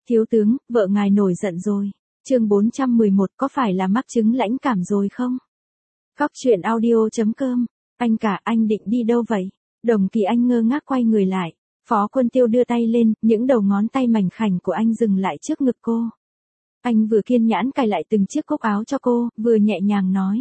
Thiếu tướng, vợ ngài nổi giận rồi. Chương 411, có phải là mắc chứng lãnh cảm rồi không? Góc truyện audio.com. Anh cả, anh định đi đâu vậy? Đồng Kỳ Anh ngơ ngác quay người lại. Phó Quân Tiêu đưa tay lên, những đầu ngón tay mảnh khảnh của anh dừng lại trước ngực cô. Anh vừa kiên nhẫn cài lại từng chiếc cúc áo cho cô, vừa nhẹ nhàng nói.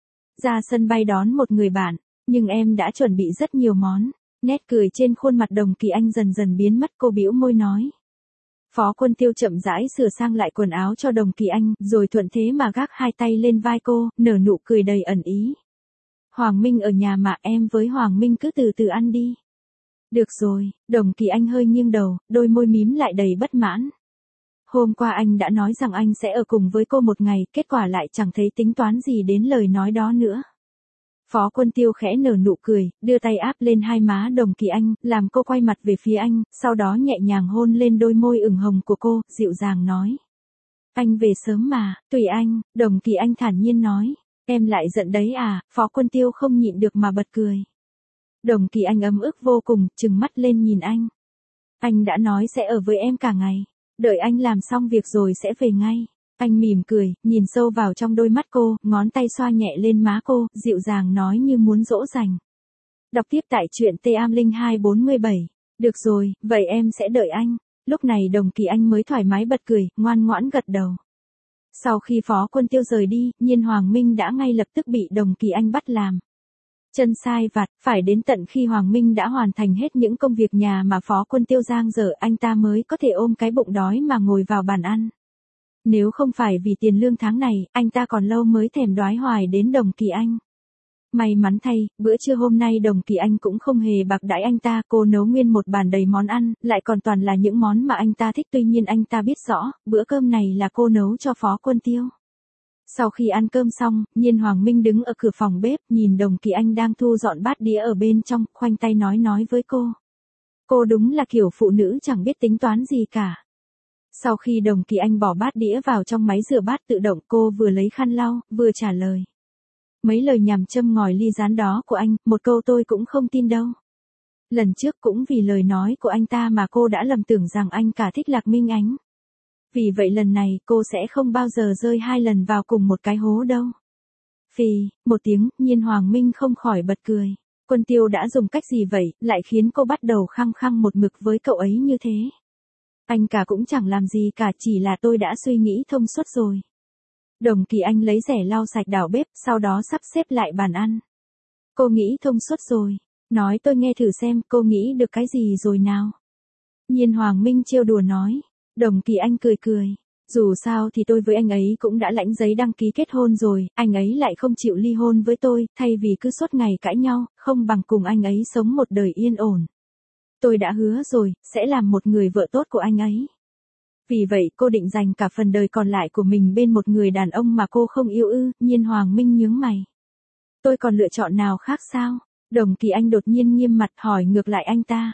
Ra sân bay đón một người bạn, nhưng em đã chuẩn bị rất nhiều món. Nét cười trên khuôn mặt Đồng Kỳ Anh dần dần biến mất, cô bĩu môi nói. Phó Quân Tiêu chậm rãi sửa sang lại quần áo cho Đồng Kỳ Anh, rồi thuận thế mà gác hai tay lên vai cô, nở nụ cười đầy ẩn ý. Hoàng Minh ở nhà mà, em với Hoàng Minh cứ từ từ ăn đi. Được rồi, Đồng Kỳ Anh hơi nghiêng đầu, đôi môi mím lại đầy bất mãn. Hôm qua anh đã nói rằng anh sẽ ở cùng với cô một ngày, kết quả lại chẳng thấy tính toán gì đến lời nói đó nữa. Phó Quân Tiêu khẽ nở nụ cười, đưa tay áp lên hai má Đồng Kỳ Anh, làm cô quay mặt về phía anh, sau đó nhẹ nhàng hôn lên đôi môi ửng hồng của cô, dịu dàng nói. Anh về sớm mà, tùy anh, Đồng Kỳ Anh thản nhiên nói. Em lại giận đấy à, Phó Quân Tiêu không nhịn được mà bật cười. Đồng Kỳ Anh ấm ức vô cùng, trừng mắt lên nhìn anh. Anh đã nói sẽ ở với em cả ngày, đợi anh làm xong việc rồi sẽ về ngay. Anh mỉm cười, nhìn sâu vào trong đôi mắt cô, ngón tay xoa nhẹ lên má cô, dịu dàng nói như muốn dỗ dành. Đọc tiếp tại truyện T-am0247. Được rồi, vậy em sẽ đợi anh. Lúc này Đồng Kỳ Anh mới thoải mái bật cười, ngoan ngoãn gật đầu. Sau khi Phó Quân Tiêu rời đi, Nhiên Hoàng Minh đã ngay lập tức bị Đồng Kỳ Anh bắt làm. Chân sai vặt, phải đến tận khi Hoàng Minh đã hoàn thành hết những công việc nhà mà Phó Quân Tiêu giang dở, anh ta mới có thể ôm cái bụng đói mà ngồi vào bàn ăn. Nếu không phải vì tiền lương tháng này, anh ta còn lâu mới thèm đói hoài đến Đồng Kỳ Anh. May mắn thay, bữa trưa hôm nay Đồng Kỳ Anh cũng không hề bạc đãi anh ta, cô nấu nguyên một bàn đầy món ăn, lại còn toàn là những món mà anh ta thích, tuy nhiên anh ta biết rõ, bữa cơm này là cô nấu cho Phó Quân Tiêu. Sau khi ăn cơm xong, Nhiên Hoàng Minh đứng ở cửa phòng bếp, nhìn Đồng Kỳ Anh đang thu dọn bát đĩa ở bên trong, khoanh tay nói với cô. Cô đúng là kiểu phụ nữ chẳng biết tính toán gì cả. Sau khi Đồng Kỳ Anh bỏ bát đĩa vào trong máy rửa bát tự động, cô vừa lấy khăn lau, vừa trả lời. Mấy lời nhằm châm ngòi ly gián đó của anh, một câu tôi cũng không tin đâu. Lần trước cũng vì lời nói của anh ta mà cô đã lầm tưởng rằng anh cả thích Lạc Minh Ánh. Vì vậy lần này cô sẽ không bao giờ rơi hai lần vào cùng một cái hố đâu. Phì, một tiếng, Nhiên Hoàng Minh không khỏi bật cười. Quân Tiêu đã dùng cách gì vậy, lại khiến cô bắt đầu khăng khăng một mực với cậu ấy như thế. Anh cả cũng chẳng làm gì cả, chỉ là tôi đã suy nghĩ thông suốt rồi. Đồng Kỳ Anh lấy rẻ lau sạch đảo bếp, sau đó sắp xếp lại bàn ăn. Cô nghĩ thông suốt rồi. Nói tôi nghe thử xem, cô nghĩ được cái gì rồi nào? Nhiên Hoàng Minh trêu đùa nói. Đồng Kỳ Anh cười cười. Dù sao thì tôi với anh ấy cũng đã lãnh giấy đăng ký kết hôn rồi, anh ấy lại không chịu ly hôn với tôi, thay vì cứ suốt ngày cãi nhau, không bằng cùng anh ấy sống một đời yên ổn. Tôi đã hứa rồi, sẽ làm một người vợ tốt của anh ấy. Vì vậy cô định dành cả phần đời còn lại của mình bên một người đàn ông mà cô không yêu ư? Nhiên Hoàng Minh nhướng mày. Tôi còn lựa chọn nào khác sao? Đồng Kỳ Anh đột nhiên nghiêm mặt hỏi ngược lại anh ta.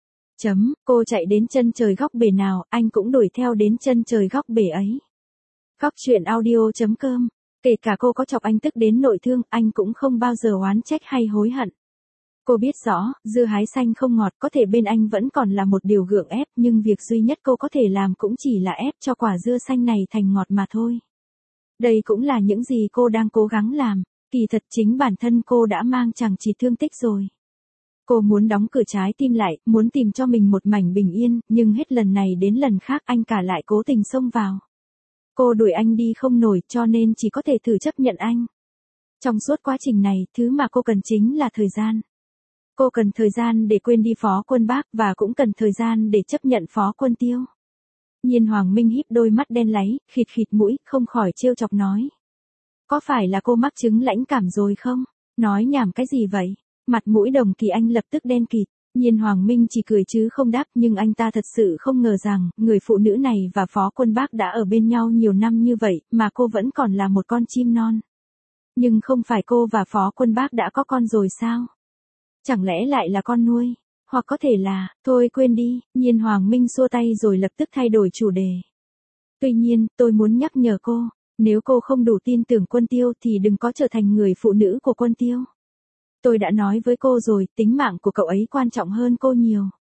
Cô chạy đến chân trời góc bể nào, anh cũng đuổi theo đến chân trời góc bể ấy. Góc truyện audio.com. Kể cả cô có chọc anh tức đến nội thương, anh cũng không bao giờ oán trách hay hối hận. Cô biết rõ, dưa hái xanh không ngọt, có thể bên anh vẫn còn là một điều gượng ép, nhưng việc duy nhất cô có thể làm cũng chỉ là ép cho quả dưa xanh này thành ngọt mà thôi. Đây cũng là những gì cô đang cố gắng làm, kỳ thật chính bản thân cô đã mang chẳng chỉ thương tích rồi. Cô muốn đóng cửa trái tim lại, muốn tìm cho mình một mảnh bình yên, nhưng hết lần này đến lần khác anh cả lại cố tình xông vào. Cô đuổi anh đi không nổi, cho nên chỉ có thể thử chấp nhận anh. Trong suốt quá trình này, thứ mà cô cần chính là thời gian. Cô cần thời gian để quên đi Phó Quân Bác, và cũng cần thời gian để chấp nhận Phó Quân Tiêu. Nhiên Hoàng Minh híp đôi mắt đen láy, khịt khịt mũi, không khỏi trêu chọc nói. Có phải là cô mắc chứng lãnh cảm rồi không? Nói nhảm cái gì vậy? Mặt mũi Đồng Kỳ Anh lập tức đen kịt. Nhiên Hoàng Minh chỉ cười chứ không đáp, nhưng anh ta thật sự không ngờ rằng, người phụ nữ này và Phó Quân Bác đã ở bên nhau nhiều năm như vậy, mà cô vẫn còn là một con chim non. Nhưng không phải cô và Phó Quân Bác đã có con rồi sao? Chẳng lẽ lại là con nuôi? Hoặc có thể là, thôi quên đi, Nhiên Hoàng Minh xua tay rồi lập tức thay đổi chủ đề. Tuy nhiên, tôi muốn nhắc nhở cô, nếu cô không đủ tin tưởng Quân Tiêu thì đừng có trở thành người phụ nữ của Quân Tiêu. Tôi đã nói với cô rồi, tính mạng của cậu ấy quan trọng hơn cô nhiều.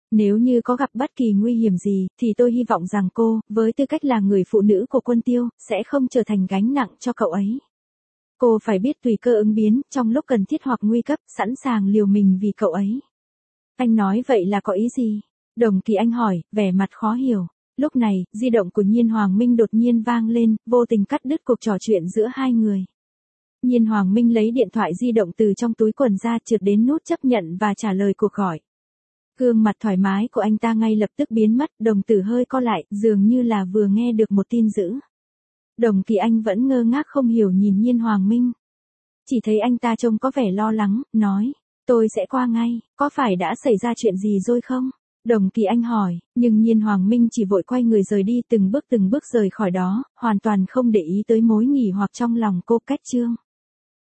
Nếu như có gặp bất kỳ nguy hiểm gì, thì tôi hy vọng rằng cô, với tư cách là người phụ nữ của Quân Tiêu, sẽ không trở thành gánh nặng cho cậu ấy. Cô phải biết tùy cơ ứng biến, trong lúc cần thiết hoặc nguy cấp, sẵn sàng liều mình vì cậu ấy. Anh nói vậy là có ý gì? Đồng Kỳ Anh hỏi, vẻ mặt khó hiểu. Lúc này, di động của Nhiên Hoàng Minh đột nhiên vang lên, vô tình cắt đứt cuộc trò chuyện giữa hai người. Nhiên Hoàng Minh lấy điện thoại di động từ trong túi quần ra, trượt đến nút chấp nhận và trả lời cuộc gọi. Gương mặt thoải mái của anh ta ngay lập tức biến mất, đồng tử hơi co lại, dường như là vừa nghe được một tin dữ. Đồng Kỳ Anh vẫn ngơ ngác không hiểu nhìn Nhiên Hoàng Minh. Chỉ thấy anh ta trông có vẻ lo lắng, nói, tôi sẽ qua ngay, có phải đã xảy ra chuyện gì rồi không? Đồng Kỳ Anh hỏi, nhưng Nhiên Hoàng Minh chỉ vội quay người rời đi từng bước rời khỏi đó, hoàn toàn không để ý tới mối nghỉ hoặc trong lòng cô. Kết chương.